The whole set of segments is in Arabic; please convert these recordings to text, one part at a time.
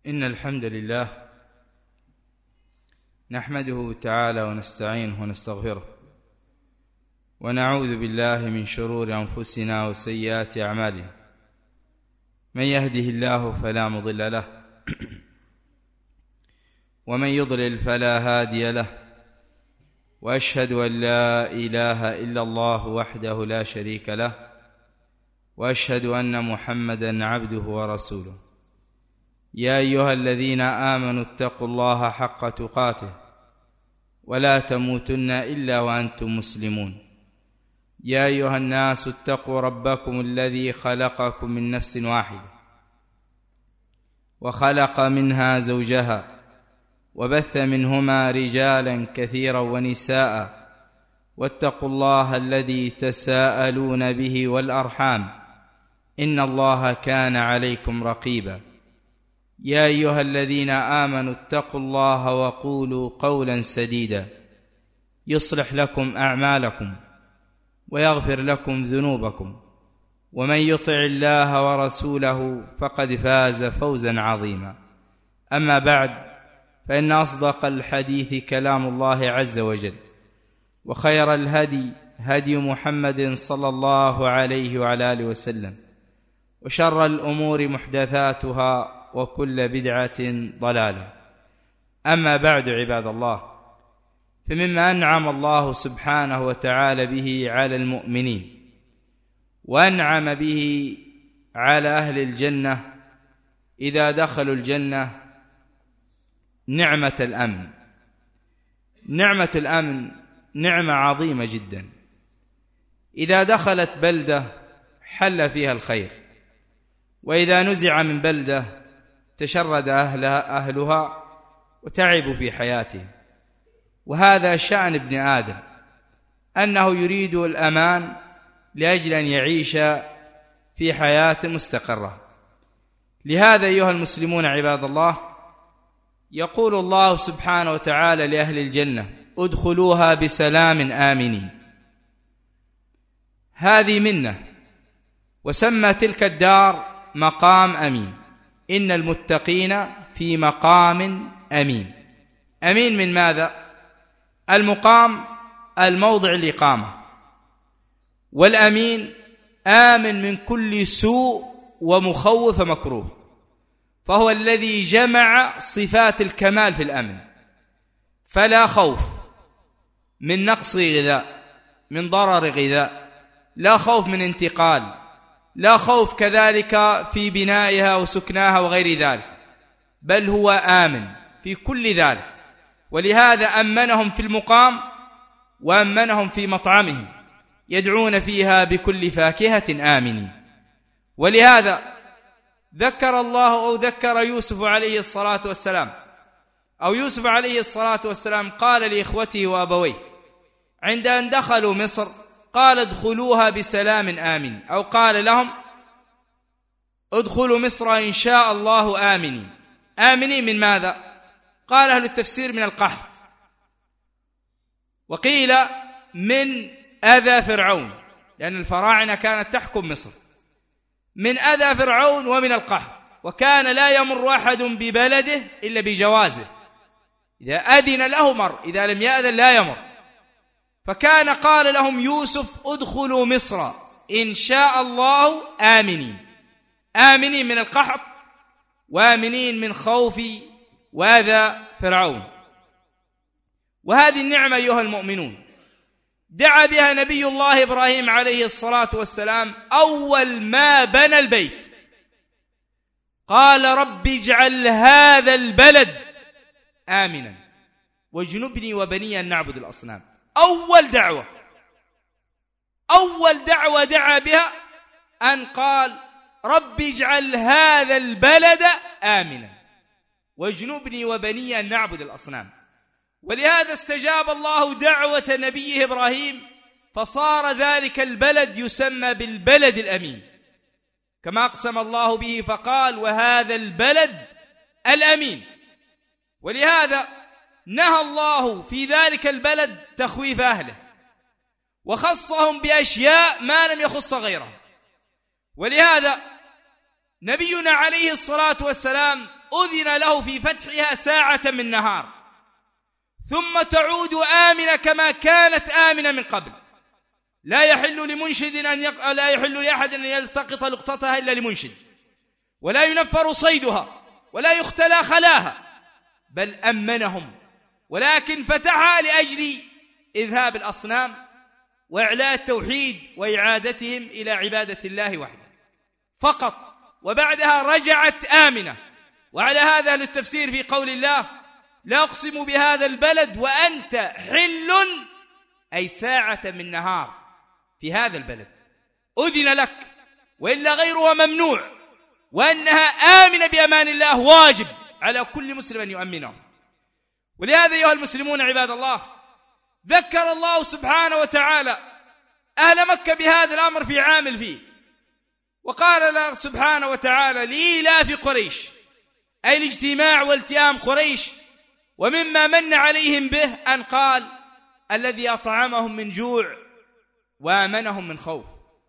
إن الحمد لله نحمده تعالى ونستعينه ونستغفره ونعوذ بالله من شرور أنفسنا وسيئات أعمالنا. من يهده الله فلا مضل له ومن يضلل فلا هادي له، وأشهد أن لا إله إلا الله وحده لا شريك له، وأشهد أن محمدا عبده ورسوله. يا أيها الذين آمنوا اتقوا الله حق تقاته ولا تموتن إلا وأنتم مسلمون. يا أيها الناس اتقوا ربكم الذي خلقكم من نفس واحدة وخلق منها زوجها وبث منهما رجالا كثيرا ونساء، واتقوا الله الذي تساءلون به والأرحام إن الله كان عليكم رقيبا. يا أيها الذين آمنوا اتقوا الله وقولوا قولا سديدا يصلح لكم أعمالكم ويغفر لكم ذنوبكم، ومن يطع الله ورسوله فقد فاز فوزا عظيما. أما بعد، فإن أصدق الحديث كلام الله عز وجل، وخير الهدي هدي محمد صلى الله عليه وعلى آله وسلم، وشر الأمور محدثاتها وكل بدعة ضلالة. أما بعد، عباد الله، فمما أنعم الله سبحانه وتعالى به على المؤمنين وأنعم به على أهل الجنة إذا دخلوا الجنة نعمة الأمن. نعمة الأمن نعمة عظيمة جدا. إذا دخلت بلدة حل فيها الخير، وإذا نزع من بلدة تشرد أهلها وتعبوا في حياتهم. وهذا شأن ابن آدم، أنه يريد الأمان لأجل أن يعيش في حياة مستقرة. لهذا أيها المسلمون عباد الله، يقول الله سبحانه وتعالى لأهل الجنة: ادخلوها بسلام آمنين. هذه منة، وسمى تلك الدار مقام أمين. إن المتقين في مقام أمين. أمين من ماذا؟ المقام الموضع الإقامة، والأمين آمن من كل سوء ومخوف مكروه، فهو الذي جمع صفات الكمال في الأمن. فلا خوف من نقص غذاء، من ضرر غذاء، لا خوف من انتقال، لا خوف كذلك في بنائها وسكناها وغير ذلك، بل هو آمن في كل ذلك. ولهذا أمنهم في المقام وأمنهم في مطعمهم، يدعون فيها بكل فاكهة آمنين. ولهذا ذكر الله أو ذكر يوسف عليه الصلاة والسلام، أو يوسف عليه الصلاة والسلام قال لإخوته وأبويه عند أن دخلوا مصر، قال: ادخلوها بسلام آمن، أو قال لهم: ادخلوا مصر إن شاء الله آمنين. آمنين من ماذا؟ قال أهل التفسير: من القحط، وقيل من أذى فرعون، لأن الفراعنة كانت تحكم مصر، من أذى فرعون ومن القحط. وكان لا يمر أحد ببلده إلا بجوازه، إذا أذن له مر، إذا لم يأذن لا يمر. فكان قال لهم يوسف: ادخلوا مصر إن شاء الله آمنين. آمنين من القحط، وآمنين من خوف وأذى فرعون. وهذه النعمة أيها المؤمنون دعا بها نبي الله إبراهيم عليه الصلاة والسلام أول ما بنى البيت، قال: رب اجعل هذا البلد آمنا واجنبني وبني أن نعبد الأصنام. أول دعوة دعا بها أن قال: رب اجعل هذا البلد آمنا واجنبني وبني أن نعبد الأصنام. ولهذا استجاب الله دعوة نبيه إبراهيم، فصار ذلك البلد يسمى بالبلد الأمين، كما أقسم الله به فقال: وهذا البلد الأمين. ولهذا نهى الله في ذلك البلد تخويف أهله، وخصهم بأشياء ما لم يخص غيره. ولهذا نبينا عليه الصلاة والسلام أذن له في فتحها ساعة من نهار، ثم تعود آمنة كما كانت آمنة من قبل. لا يحل لمنشد لا يحل لأحد أن يلتقط لقطتها إلا لمنشد، ولا ينفر صيدها، ولا يختلى خلاها، بل أمنهم، ولكن فتحها لأجل إذهاب الأصنام وإعلاء التوحيد وإعادتهم إلى عبادة الله وحده فقط، وبعدها رجعت آمنة. وعلى هذا أهل التفسير في قول الله: لا أقسم بهذا البلد وأنت حل، أي ساعة من نهار في هذا البلد أذن لك، وإلا غيرها ممنوع، وأنها آمنة بأمان الله واجب على كل مسلم أن يؤمنه. ولهذا أيها المسلمون عباد الله، ذكر الله سبحانه وتعالى أهل مكة بهذا الأمر في عام الفيل، وقال الله سبحانه وتعالى: لإيلاف قريش، أي الاجتماع والتئام قريش، ومما من عليهم به أن قال: الذي أطعمهم من جوع وآمنهم من خوف.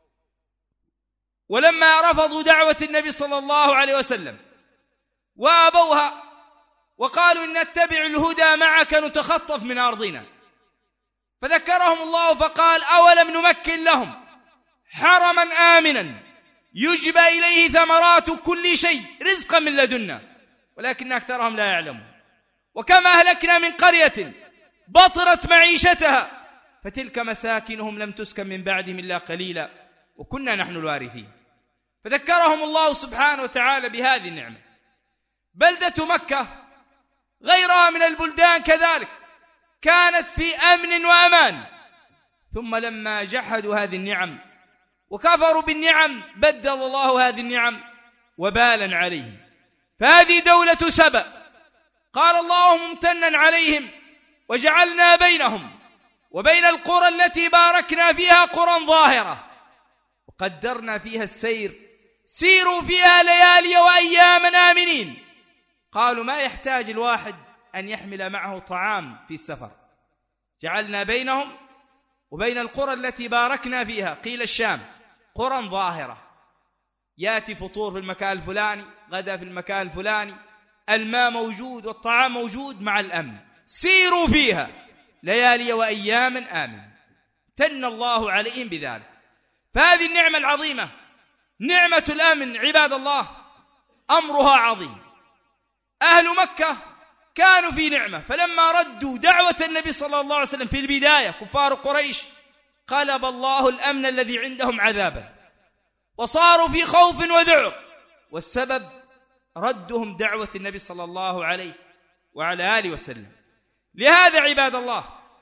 ولما رفضوا دعوة النبي صلى الله عليه وسلم وأبوها وقالوا: إن نتبع الهدى معك نتخطف من أرضنا، فذكرهم الله فقال: أولم نمكن لهم حرما آمنا يجبى إليه ثمرات كل شيء رزقا من لدنا ولكن أكثرهم لا يعلمون. وكما أهلكنا من قرية بطرت معيشتها فتلك مساكنهم لم تسكن من بعدهم إلا قليلا وكنا نحن الوارثين. فذكرهم الله سبحانه وتعالى بهذه النعمة. بلدة مكة غيرها من البلدان كذلك كانت في أمن وأمان، ثم لما جحدوا هذه النعم وكفروا بالنعم بدل الله هذه النعم وبالا عليهم. فهذه دولة سبأ، قال الله ممتنا عليهم: وجعلنا بينهم وبين القرى التي باركنا فيها قرى ظاهرة وقدرنا فيها السير سيروا فيها ليالي وأياما آمنين. قالوا: ما يحتاج الواحد أن يحمل معه طعام في السفر. جعلنا بينهم وبين القرى التي باركنا فيها، قيل الشام، قرى ظاهرة، يأتي فطور في المكان الفلاني، غدا في المكان الفلاني، الماء موجود والطعام موجود مع الأمن، سيروا فيها ليالي وأياما آمن. تن الله عليهم بذلك. فهذه النعمة العظيمة نعمة الأمن عباد الله أمرها عظيم. أهل مكة كانوا في نعمة، فلما ردوا دعوة النبي صلى الله عليه وسلم في البداية كفار قريش قلب الله الأمن الذي عندهم عذابا وصاروا في خوف وذعر، والسبب ردهم دعوة النبي صلى الله عليه وعلى آله وسلم. لهذا عباد الله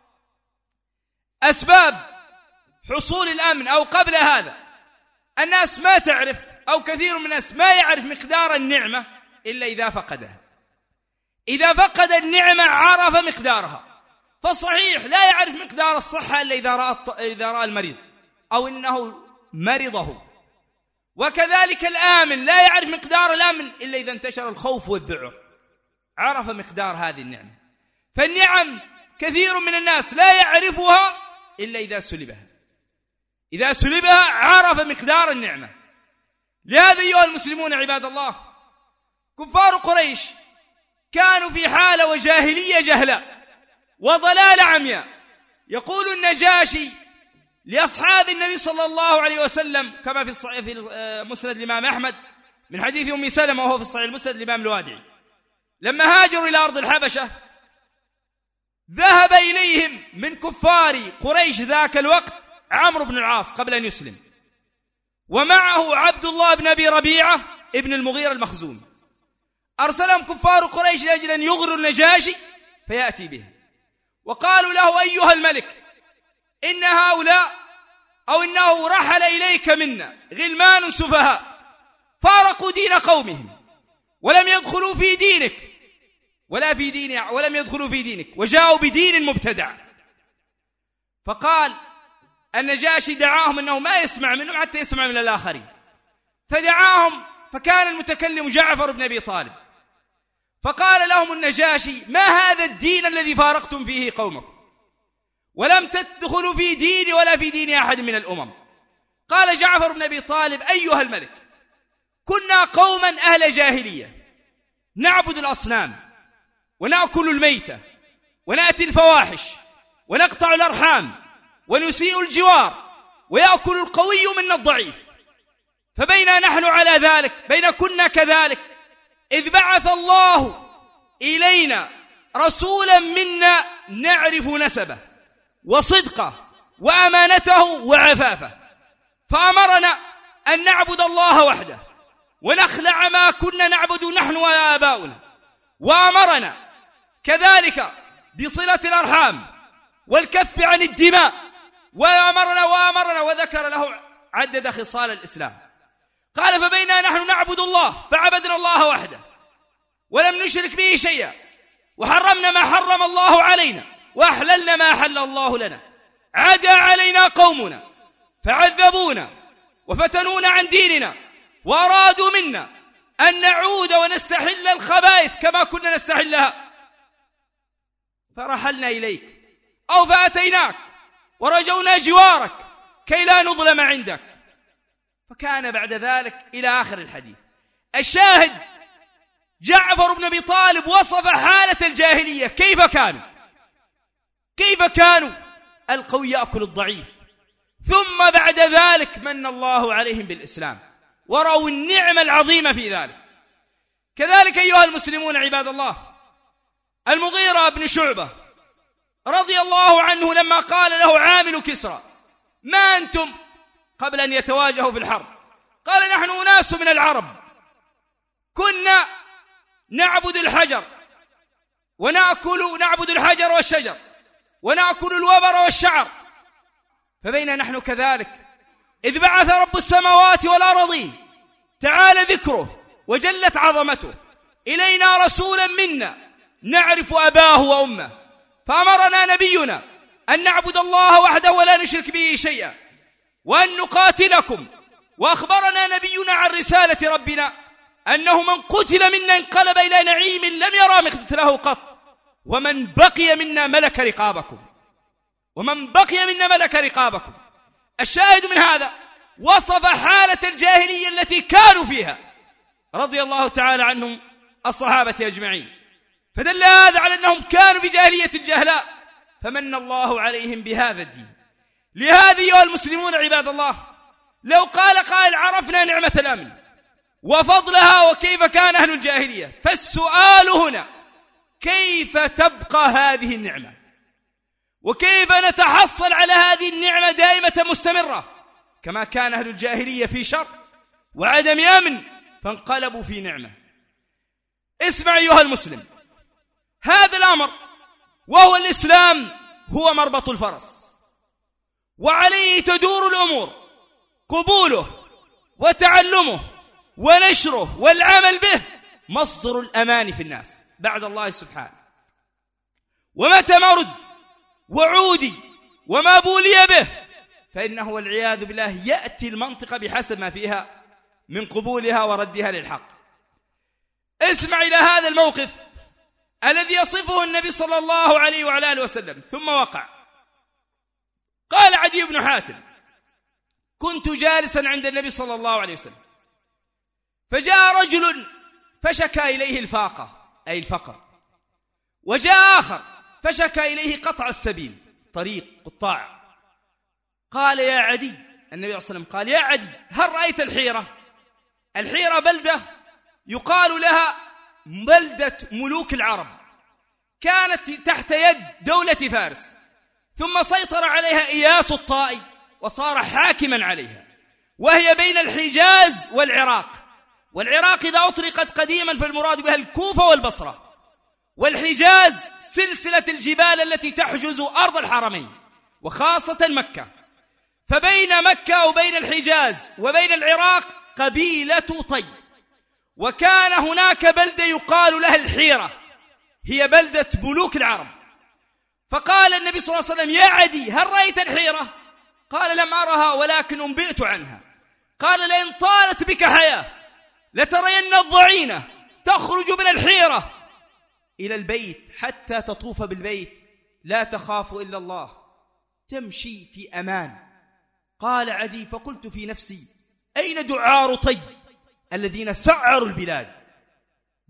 أسباب حصول الأمن أو قبل هذا الناس ما تعرف، أو كثير من الناس ما يعرف مقدار النعمة إلا إذا فقدها. إذا فقد النعمة عرف مقدارها. فصحيح لا يعرف مقدار الصحة إلا إذا رأى المريض أو إنه مرضه، وكذلك الآمن لا يعرف مقدار الأمن إلا إذا انتشر الخوف والذعر، عرف مقدار هذه النعمة. فالنعم كثير من الناس لا يعرفها إلا إذا سلبها، إذا سلبها عرف مقدار النعمة. لهذا أيها المسلمون عباد الله كفار قريش كانوا في حالة وجاهلية جهلاء وضلال عمياء. يقول النجاشي لأصحاب النبي صلى الله عليه وسلم كما في مسند الإمام أحمد من حديث أم سلمة وهو في الصحيح المسند الإمام الوادعي، لما هاجروا إلى أرض الحبشة ذهب إليهم من كفار قريش ذاك الوقت عمرو بن العاص قبل أن يسلم، ومعه عبد الله بن أبي ربيعة ابن المغيرة المخزومي. أرسلهم كفار قريش لأجل أن يغروا النجاشي فيأتي به، وقالوا له: أيها الملك، إن هؤلاء أو إنه رحل إليك منا غلمان سفهاء فارقوا دين قومهم ولم يدخلوا في دينك ولم يدخلوا في دينك وجاءوا بدين مبتدع. فقال النجاشي دعاهم أنه ما يسمع منهم حتى يسمع من الآخرين، فدعاهم، فكان المتكلم جعفر بن أبي طالب، فقال لهم النجاشي: ما هذا الدين الذي فارقتم فيه قومكم ولم تدخلوا في ديني ولا في دين أحد من الأمم؟ قال جعفر بن أبي طالب: أيها الملك، كنا قوما أهل جاهلية نعبد الأصنام ونأكل الميتة ونأتي الفواحش ونقطع الأرحام ونسيء الجوار ويأكل القوي منا الضعيف. فبينا نحن على ذلك، بين كنا كذلك، إذ بعث الله إلينا رسولا منا نعرف نسبه وصدقه وأمانته وعفافه، فأمرنا أن نعبد الله وحده ونخلع ما كنا نعبد نحن وآباؤنا، وأمرنا كذلك بصلة الأرحام والكف عن الدماء، وأمرنا وذكر له عدد خصال الإسلام. قال فبينا نحن نعبد الله فعبدنا الله وحده ولم نشرك به شيئا، وحرمنا ما حرم الله علينا وأحللنا ما أحل الله لنا، عدا علينا قومنا فعذبونا وفتنونا عن ديننا وأرادوا منا أن نعود ونستحل الخبائث كما كنا نستحلها، فرحلنا إليك أو فأتيناك ورجونا جوارك كي لا نظلم عندك. فكان بعد ذلك إلى آخر الحديث. الشاهد جعفر بن أبي طالب وصف حالة الجاهلية كيف كانوا القوي يأكل الضعيف، ثم بعد ذلك من الله عليهم بالإسلام ورأوا النعمة العظيمة في ذلك. كذلك أيها المسلمون عباد الله، المغيرة بن شعبة رضي الله عنه لما قال له عامل كسرى ما أنتم قبل أن يتواجهوا في الحرب، قال نحن أناس من العرب كنا نعبد الحجر نعبد الحجر والشجر ونأكل الوبر والشعر، فبين نحن كذلك إذ بعث رب السماوات والأرضين تعالى ذكره وجلت عظمته إلينا رسولا منا نعرف أباه وأمه، فأمرنا نبينا أن نعبد الله وحده ولا نشرك به شيئا وأن نقاتلكم، وأخبرنا نبينا عن رسالة ربنا أنه من قتل منا انقلب إلى نعيم لم يرى مثله قط، ومن بقي منا ملك رقابكم. الشاهد من هذا وصف حالة الجاهلية التي كانوا فيها رضي الله تعالى عنهم الصحابة أجمعين، فدل هذا على أنهم كانوا بجاهلية الجهلاء، فمن الله عليهم بهذا الدين. لهذا أيها المسلمون عباد الله، لو قال قائل عرفنا نعمة الأمن وفضلها وكيف كان أهل الجاهلية، فالسؤال هنا كيف تبقى هذه النعمة، وكيف نتحصل على هذه النعمة دائمة مستمرة، كما كان أهل الجاهلية في شر وعدم أمن فانقلبوا في نعمة. اسمع أيها المسلم، هذا الأمر وهو الإسلام هو مربط الفرس، وعليه تدور الأمور، قبوله وتعلمه ونشره والعمل به مصدر الأمان في الناس بعد الله سبحانه. ومتى ما رد وعودي وما بولي به فإنه والعياذ بالله يأتي المنطقة بحسب ما فيها من قبولها وردها للحق. اسمع إلى هذا الموقف الذي يصفه النبي صلى الله عليه وعلى آله وسلم ثم وقع. قال عدي بن حاتم كنت جالسا عند النبي صلى الله عليه وسلم فجاء رجل فشكى إليه الفاقة أي الفقر، وجاء آخر فشكى إليه قطع السبيل طريق قطاع. قال يا عدي، النبي صلى الله عليه وسلم قال يا عدي هل رأيت الحيرة؟ الحيرة بلدة يقال لها بلدة ملوك العرب، كانت تحت يد دولة فارس، ثم سيطر عليها إياس الطائي وصار حاكما عليها، وهي بين الحجاز والعراق. والعراق إذا أطلقت قديما فالمراد بها الكوفة والبصرة، والحجاز سلسلة الجبال التي تحجز أرض الحرمين وخاصة مكة. فبين مكة وبين الحجاز وبين العراق قبيلة طي، وكان هناك بلدة يقال لها الحيرة، هي بلدة ملوك العرب. فقال النبي صلى الله عليه وسلم يا عدي هل رأيت الحيرة؟ قال لم أرها ولكن أنبئت عنها. قال لئن طالت بك حياة لترين الضعينة تخرج من الحيرة إلى البيت حتى تطوف بالبيت لا تخاف إلا الله، تمشي في أمان. قال عدي فقلت في نفسي أين دعار طي الذين سعروا البلاد؟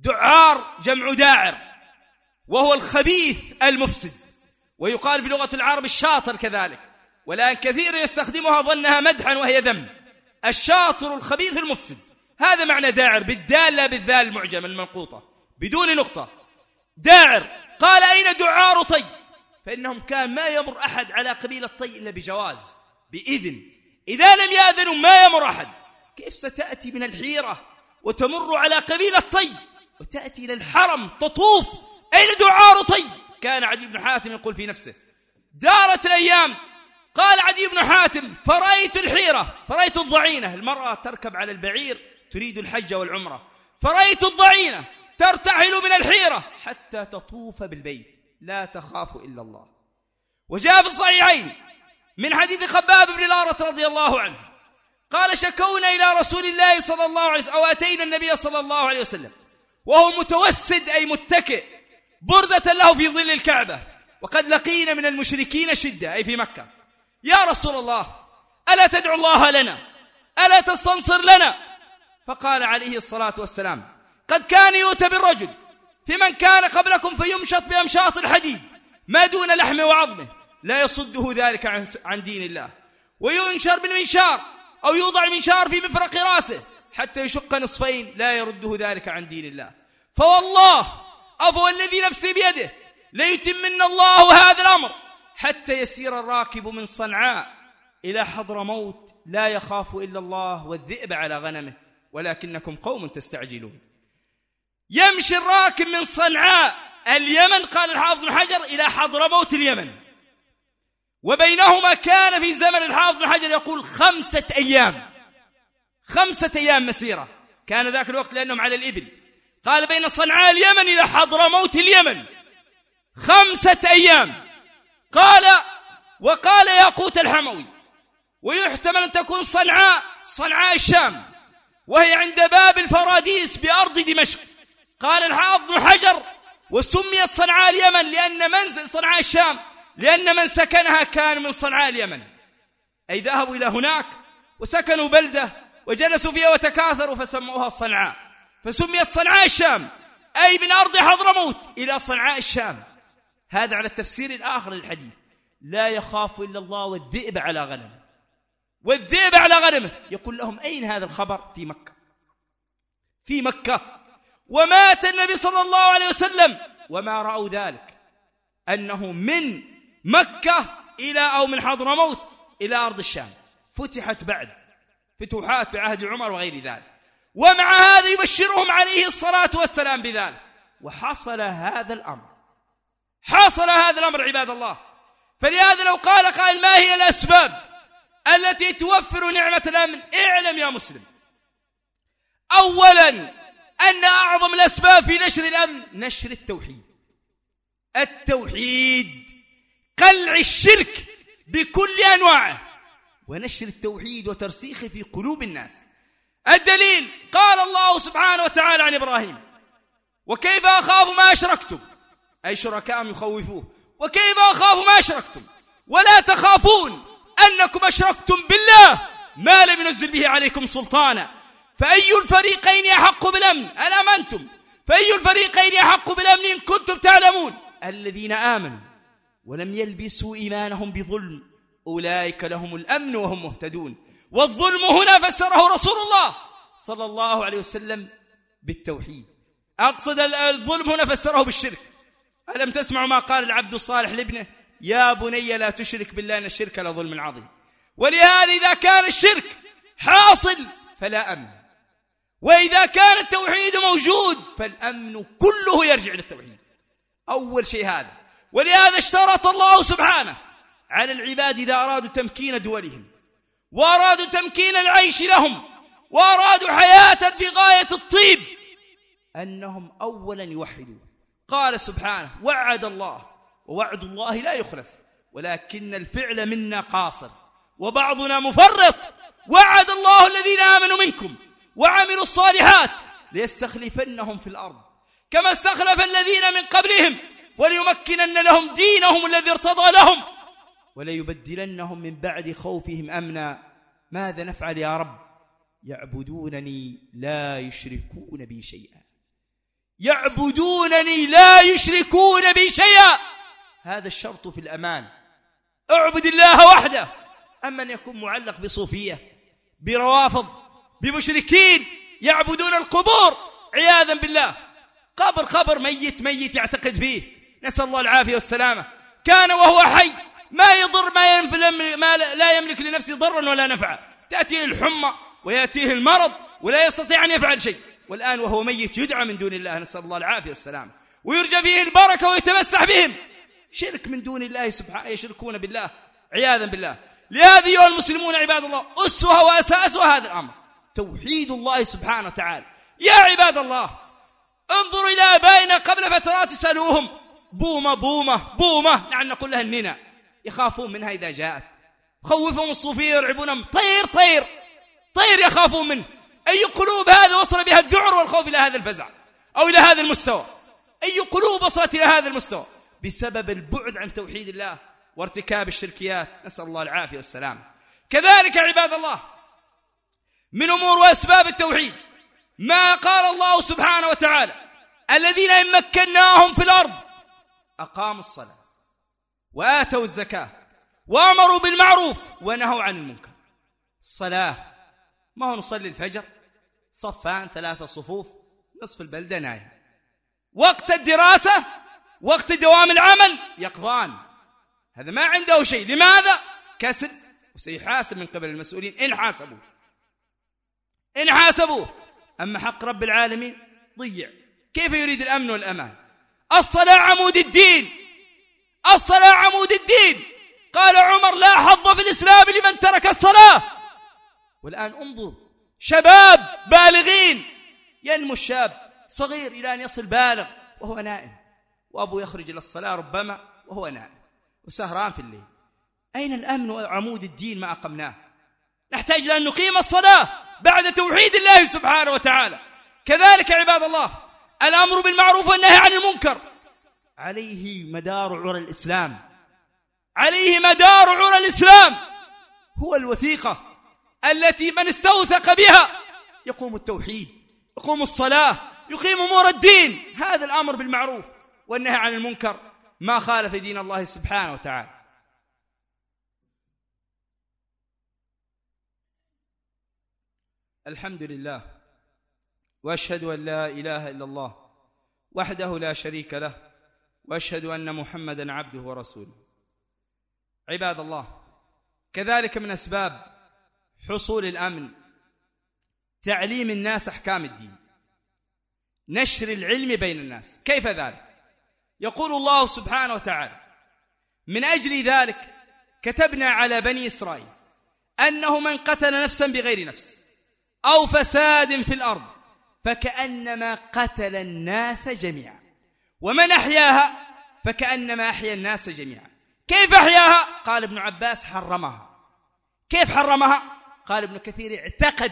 دعار جمع داعر، وهو الخبيث المفسد، ويقال في لغة العرب الشاطر كذلك، والآن كثير يستخدمها ظنها مدحا وهي ذم. الشاطر الخبيث المفسد، هذا معنى داعر، بالدال لا بالذال المعجم المنقوطة بدون نقطة. داعر. قال أين دعار طي؟ فإنهم كان ما يمر أحد على قبيلة طي إلا بجواز، بإذن. إذا لم يأذنوا ما يمر أحد. كيف ستأتي من الحيرة وتمر على قبيلة طي وتأتي إلى الحرم تطوف؟ أين دعار طي؟ كان عدي بن حاتم يقول في نفسه. دارت الأيام، قال عدي بن حاتم فرأيت الحيرة، فرأيت الضعينة، المرأة تركب على البعير تريد الحج والعمرة، فرأيت الضعينة ترتحل من الحيرة حتى تطوف بالبيت لا تخاف إلا الله. وجاء في الصحيحين من حديث خباب بن الأرت رضي الله عنه قال شكونا إلى رسول الله صلى الله عليه وسلم، أو أتينا النبي صلى الله عليه وسلم وهو متوسد أي متكئ بردة له في ظل الكعبة، وقد لقينا من المشركين شدة أي في مكة. يا رسول الله ألا تدعو الله لنا، ألا تستنصر لنا؟ فقال عليه الصلاة والسلام قد كان يؤتى بالرجل في من كان قبلكم فيمشط بأمشاط الحديد ما دون لحمه وعظمه لا يصده ذلك عن دين الله، وينشر بالمنشار أو يوضع المنشار في مفرق راسه حتى يشق نصفين لا يرده ذلك عن دين الله. فوالله أفو الذي نفسي بيده ليتمن الله هذا الأمر حتى يسير الراكب من صنعاء إلى حضرموت لا يخاف إلا الله والذئب على غنمه ولكنكم قوم تستعجلون. يمشي الراكب من صنعاء اليمن، قال الحافظ بن حجر، إلى حضرموت اليمن، وبينهما كان في زمن الحافظ بن حجر يقول 5 أيام، 5 أيام مسيرة كان ذاك الوقت لأنهم على الإبل. قال بين صنعاء اليمن إلى حضرموت اليمن 5 أيام. وقال ياقوت الحموي ويحتمل أن تكون صنعاء الشام، وهي عند باب الفراديس بأرض دمشق. قال الحافظ بن حجر وسميت صنعاء اليمن لأن منزل صنعاء الشام لأن من سكنها كان من صنعاء اليمن، أي ذهبوا إلى هناك وسكنوا بلدة وجلسوا فيها وتكاثروا فسموها صنعاء، فسميت صنعاء الشام أي من أرض حضرموت إلى صنعاء الشام. هذا على التفسير الآخر للحديث. لا يخاف إلا الله والذئب على غنمه، والذئب على غنمه. يقول لهم أين هذا الخبر؟ في مكة. ومات النبي صلى الله عليه وسلم وما رأوا ذلك، أنه من مكة أو من حضرموت إلى أرض الشام. فتحت بعد فتوحات بعهد عمر وغير ذلك، ومع هذا يبشرهم عليه الصلاة والسلام بذلك. وحصل هذا الأمر عباد الله. فلهذا لو قال قائل ما هي الأسباب التي توفر نعمة الأمن؟ اعلم يا مسلم أولا أن أعظم الأسباب في نشر الأمن نشر التوحيد، قلع الشرك بكل أنواعه، ونشر التوحيد وترسيخه في قلوب الناس. الدليل قال الله سبحانه وتعالى عن إبراهيم وكيف أخاف ما أشركتم، أي شركاء يخوفوه، وكيف أخاف ما أشركتم ولا تخافون أنكم أشركتم بالله ما لم ينزل به عليكم سلطانا فأي الفريقين يحق بالأمن؟ ألا أمنتم؟ فأي الفريقين يحق بالأمن إن كنتم تعلمون؟ الذين آمنوا ولم يلبسوا إيمانهم بظلم أولئك لهم الأمن وهم مهتدون. والظلم هنا فسره رسول الله صلى الله عليه وسلم بالتوحيد، أقصد الظلم هنا فسره بالشرك. ألم تسمعوا ما قال العبد الصالح لابنه يا بني لا تشرك بالله إن الشرك لظلم عظيم. ولهذا إذا كان الشرك حاصل فلا أمن، وإذا كان التوحيد موجود فالأمن كله يرجع للتوحيد. أول شيء هذا. ولهذا اشترط الله سبحانه على العباد إذا أرادوا تمكين دولهم وأرادوا تمكين العيش لهم وأرادوا حياة بغاية الطيب أنهم أولا يوحدوا. قال سبحانه وعد الله ووعد الله لا يخلف ولكن الفعل منا قاصر وبعضنا مفرط. وعد الله الذين آمنوا منكم وعملوا الصالحات ليستخلفنهم في الأرض كما استخلف الذين من قبلهم وليمكنن لهم دينهم الذي ارتضى لهم وليبدلنهم من بعد خوفهم أمنا. ماذا نفعل يا رب؟ يعبدونني لا يشركون بي شيئا. يعبدونني لا يشركون بي شيئا. هذا الشرط في الأمان، اعبد الله وحده. أما أن يكون معلق بصوفية، بروافض، بمشركين يعبدون القبور عياذا بالله، قبر ميت يعتقد فيه، نسأل الله العافية والسلامة، كان وهو حي ما يضر ما لا يملك لنفسه ضرا ولا نفعا، تأتيه الحمى ويأتيه المرض ولا يستطيع أن يفعل شيء، والآن وهو ميت يدعى من دون الله، نسأل الله العافية والسلامة، ويرجى فيه البركة ويتمسح بهم. شرك من دون الله سبحانه، يشركون بالله عياذا بالله. لهذا أيها المسلمون عباد الله، أسها وأساسها هذا الأمر توحيد الله سبحانه وتعالى. يا عباد الله، انظروا إلى آبائنا قبل فترات يسألوهم بومة، نحن نقول لها الننا، يخافون منها إذا جاءت، خوفهم الصوفية يرعبونهم، طير يخافون منه. أي قلوب هذا وصل بها الذعر والخوف إلى هذا الفزع أو إلى هذا المستوى؟ أي قلوب وصلت إلى هذا المستوى؟ بسبب البعد عن توحيد الله وارتكاب الشركيات، نسأل الله العافية والسلام. كذلك عباد الله، من أمور وأسباب التوحيد ما قال الله سبحانه وتعالى: الذين إن مكناهم في الأرض أقاموا الصلاة وآتوا الزكاة وأمروا بالمعروف ونهوا عن المنكر. الصلاة ما هو نصلي الفجر صفان 3 صفوف نصف البلدة نايم، وقت الدراسة وقت دوام العمل يقظان، هذا ما عنده شيء. لماذا؟ كسل، وسيحاسب من قبل المسؤولين إن حاسبوه. أما حق رب العالمين ضيع. كيف يريد الأمن والأمان؟ الصلاة عمود الدين، قال عمر: لا حظ في الإسلام لمن ترك الصلاة. والآن انظر، شباب بالغين، ينمو الشاب صغير إلى أن يصل بالغ وهو نائم، وأبو يخرج إلى الصلاة ربما وهو نائم وسهران في الليل. أين الأمن وعمود الدين ما أقمناه؟ نحتاج أن نقيم الصلاة بعد توحيد الله سبحانه وتعالى. كذلك عباد الله، الأمر بالمعروف والنهي عن المنكر عليه مدار عرى الإسلام، هو الوثيقة التي من استوثق بها يقوم التوحيد، يقوم الصلاة، يقيم أمور الدين. هذا الأمر بالمعروف والنهي عن المنكر ما خالف دين الله سبحانه وتعالى. الحمد لله، وأشهد أن لا إله إلا الله وحده لا شريك له، وأشهد أن محمدا عبده ورسوله. عباد الله، كذلك من أسباب حصول الأمن تعليم الناس أحكام الدين، نشر العلم بين الناس. كيف ذلك؟ يقول الله سبحانه وتعالى: من أجل ذلك كتبنا على بني إسرائيل أنه من قتل نفسا بغير نفس أو فساد في الأرض فكأنما قتل الناس جميعا، ومن أحياها فكأنما أحيا الناس جميعا. كيف أحياها؟ قال ابن عباس: حرمها. كيف حرمها؟ قال ابن كثير: اعتقد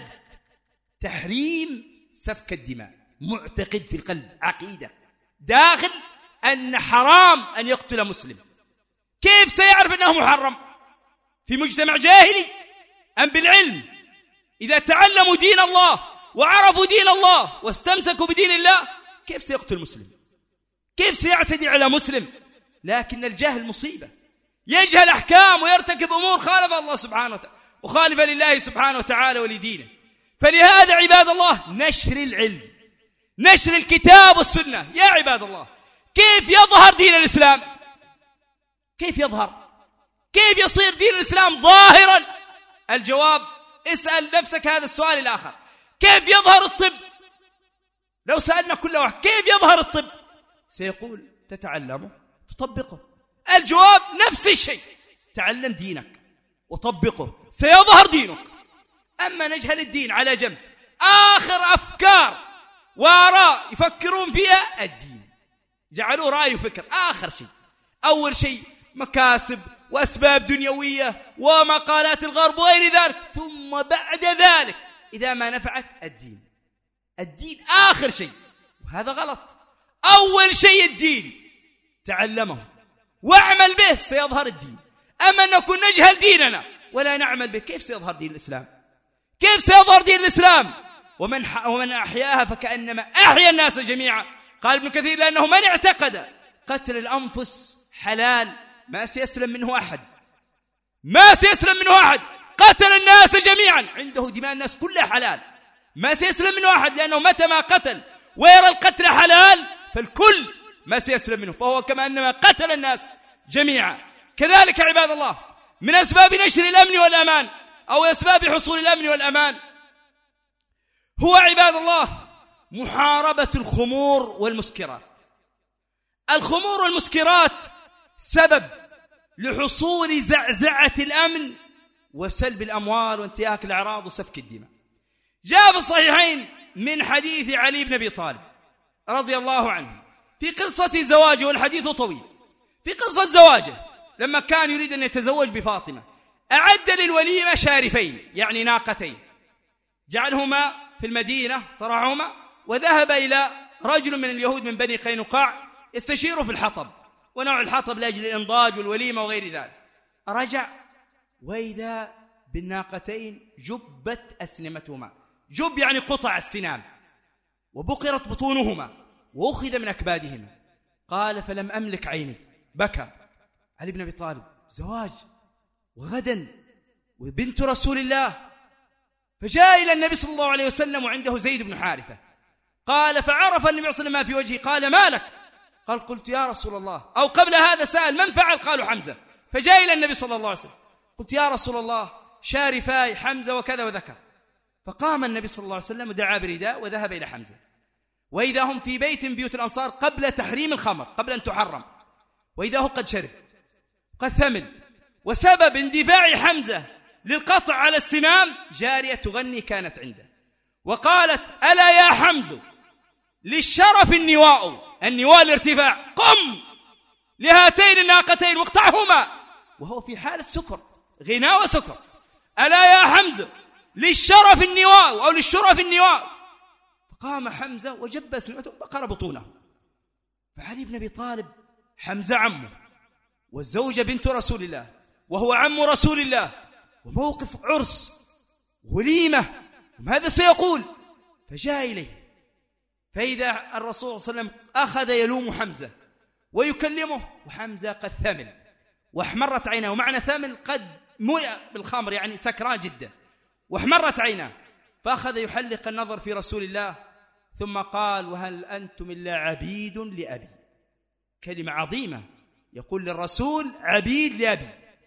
تحريم سفك الدماء، معتقد في القلب، عقيدة داخل أن حرام أن يقتل مسلم. كيف سيعرف أنه محرم؟ في مجتمع جاهلي أم بالعلم؟ إذا تعلموا دين الله وعرفوا دين الله واستمسكوا بدين الله، كيف سيقتل مسلم؟ كيف سيعتدي على مسلم؟ لكن الجهل مصيبة، يجهل أحكام ويرتكب أمور خالف الله سبحانه وتعالى وخالفة لله سبحانه وتعالى ولدينه. فلهذا عباد الله، نشر العلم، نشر الكتاب والسنة. يا عباد الله، كيف يظهر دين الإسلام؟ كيف يظهر؟ كيف يصير دين الإسلام ظاهرا؟ الجواب: اسأل نفسك هذا السؤال الآخر: كيف يظهر الطب؟ لو سألنا كل واحد كيف يظهر الطب سيقول: تتعلمه تطبقه. الجواب نفس الشيء، تعلم دينك وطبقه سيظهر دينك. أما نجهل الدين على جنب، آخر أفكار وآراء يفكرون فيها الدين، جعلوه رأي وفكر آخر شيء. أول شيء مكاسب وأسباب دنيوية ومقالات الغرب وغير ذلك، ثم بعد ذلك إذا ما نفعت الدين آخر شيء، وهذا غلط. أول شيء الدين، تعلمه واعمل به سيظهر الدين. أما أن نكون نجهل ديننا ولا نعمل به، كيف سيظهر دين الإسلام؟ كيف سيظهر دين الإسلام؟ ومن أحياها فكأنما أحيا الناس جميعا. قال ابن كثير لأنه من اعتقد قتل الأنفس حلال ما سيسلم منه أحد، ما سيسلم منه أحد. قتل الناس جميعا، عنده دماء الناس كلها حلال، ما سيسلم منه أحد، لأنه متى ما قتل ويرى القتل حلال فالكل ما سيسلم منه، فهو كما أنما قتل الناس جميعا. كذلك عباد الله من أسباب نشر الأمن والأمان أو أسباب حصول الأمن والأمان هو عباد الله محاربة الخمور والمسكرات. الخمور والمسكرات سبب لحصول زعزعة الأمن وسلب الأموال وانتهاك الأعراض وسفك الدماء. جاء في الصحيحين من حديث علي بن أبي طالب رضي الله عنه في قصة زواجه، والحديث طويل. في قصة زواجه لما كان يريد أن يتزوج بفاطمة أعد للوليمة شارفين يعني ناقتين، جعلهما في المدينة طرحهما، وذهب إلى رجل من اليهود من بني قينقاع يستشير في الحطب ونوع الحطب لأجل الإنضاج والوليمة وغير ذلك. رجع وإذا بالناقتين جبت أسنمتهما، جب يعني قطع السنام، وبقرت بطونهما وأخذ من أكبادهما. قال فلم أملك عيني، بكى علي بن أبي طالب، زواج وغدا وبنت رسول الله. فجاء إلى النبي صلى الله عليه وسلم وعنده زيد بن حارثة. قال فعرف النبي صلى الله عليه وسلم ما في وجهه، قال ما لك؟ قال قلت يا رسول الله، أو قبل هذا سأل من فعل؟ قالوا حمزة. فجاء إلى النبي صلى الله عليه وسلم قلت يا رسول الله شارفاي حمزة وكذا وذكر. فقام النبي صلى الله عليه وسلم ودعا برداء وذهب إلى حمزة، وإذا هم في بيت من بيوت الأنصار قبل تحريم الخمر، قبل أن تحرم، وإذا هو قد شرب قد ثمل. وسبب اندفاع حمزة للقطع على السنام جارية تغني كانت عنده، وقالت ألا يا حمزة للشرف النواء، النواء الارتفاع، قم لهاتين الناقتين واقطعهما، وهو في حالة سكر، غناء وسكر. ألا يا حمزة للشرف النواء أو للشرف النواء. فقام حمزة وجب سنمته وبقر بطونه. فعلي بن أبي طالب حمزة عمه والزوجة بنت رسول الله وهو عم رسول الله، وموقف عرس وليمة، ماذا سيقول؟ فجاء إليه فإذا الرسول صلى الله عليه وسلم أخذ يلوم حمزة ويكلمه، وحمزة قد ثمل واحمرت عيناه، ومعنى ثمل قد ملأ بالخمر يعني سكران جدا، واحمرت عيناه. فأخذ يحلق النظر في رسول الله ثم قال وهل أنتم إلا عبيد لأبي. كلمة عظيمة، يقول للرسول عبيد لأبي،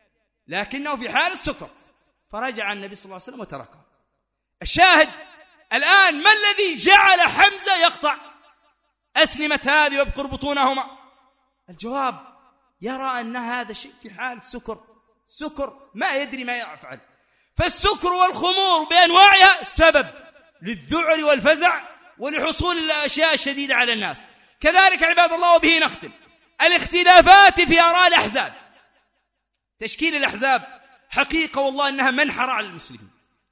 لكنه في حالة سكر. فرجع النبي صلى الله عليه وسلم وتركه. الشاهد الآن ما الذي جعل حمزة يقطع أسنمة هذه ويبقر بطونهما؟ الجواب يرى أن هذا الشيء في حالة سكر ما يدري ما يفعل. فالسكر والخمور بأنواعها سبب للذعر والفزع ولحصول الأشياء الشديدة على الناس. كذلك عباد الله، وبه نختم، الاختلافات في آراء الأحزاب. تشكيل الأحزاب حقيقة والله أنها منحر على المسلمين،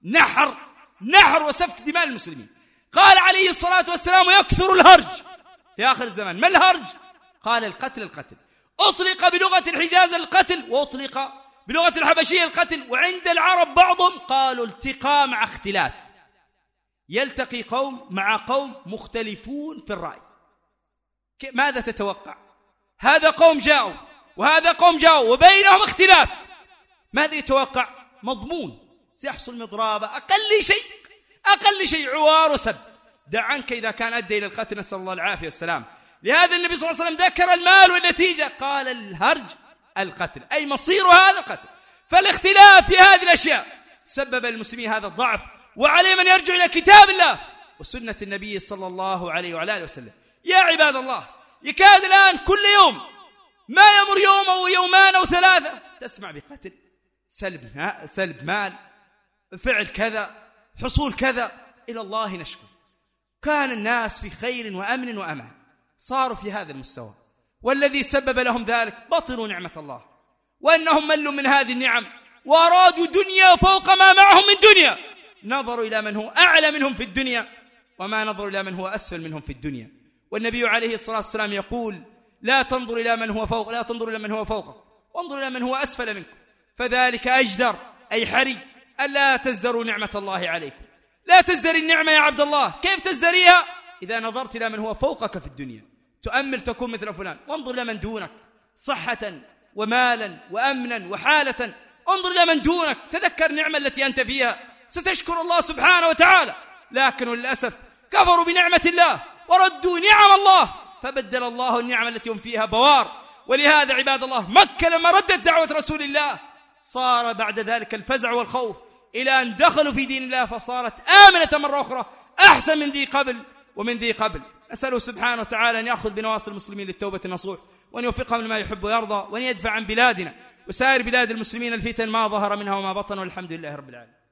نحر وسفك دماء المسلمين. قال عليه الصلاة والسلام يكثر الهرج في آخر الزمان. ما الهرج؟ قال القتل. أطلق بلغة الحجاز القتل، وأطلق بلغة الحبشية القتل، وعند العرب بعضهم قالوا التقاء مع اختلاف، يلتقي قوم مع قوم مختلفون في الرأي. ماذا تتوقع؟ هذا قوم جاءوا وهذا قوم جاءوا وبينهم اختلاف، ماذا يتوقع؟ مضمون سيحصل مضرابة، أقل شيء عوار وسب. دع عنك إذا كان أدى إلى القتل، نسأل الله العافية والسلام. لهذا النبي صلى الله عليه وسلم ذكر المال والنتيجة، قال الهرج القتل، أي مصير هذا القتل. فالاختلاف في هذه الأشياء سبب المسلمين هذا الضعف، وعليه من يرجع إلى كتاب الله وسنة النبي صلى الله عليه وعلى آله وسلم. يا عباد الله، يكاد الآن كل يوم ما يمر يوم أو يومان أو ثلاثة تسمع بقتل، سلب مال، فعل كذا، حصول كذا. إلى الله نشكو. كان الناس في خير وأمن وأمان، صاروا في هذا المستوى، والذي سبب لهم ذلك بطلوا نعمة الله، وأنهم ملوا من هذه النعم وأرادوا دنيا فوق ما معهم من دنيا. نظروا إلى من هو أعلى منهم في الدنيا، وما نظروا إلى من هو أسفل منهم في الدنيا. والنبي عليه الصلاة والسلام يقول لا تنظر إلى من هو فوق، لا تنظر إلى من هو فوق، وانظر إلى من هو أسفل منكم، فذلك أجدر أي حري ألا تزدروا نعمة الله عليكم. لا تزدري النعمة يا عبد الله. كيف تزدريها؟ إذا نظرت إلى من هو فوقك في الدنيا تؤمل تكون مثل فلان، وانظر لمن دونك صحة ومالا وأمنا وحالة، انظر لمن دونك، تذكر النعمة التي أنت فيها، ستشكر الله سبحانه وتعالى. لكن للأسف كفروا بنعمة الله وردوا نعم الله، فبدل الله النعمة التي هم فيها بوار. ولهذا عباد الله مكة لما ردت دعوة رسول الله صار بعد ذلك الفزع والخوف، إلى أن دخلوا في دين الله فصارت آمنة مرة أخرى أحسن من ذي قبل ومن ذي قبل. أسأله سبحانه وتعالى أن يأخذ بنواصي المسلمين للتوبة النصوح، وأن يوفقهم لما يحب ويرضى، وأن يدفع عن بلادنا وسائر بلاد المسلمين الفتن ما ظهر منها وما بطن، والحمد لله رب العالمين.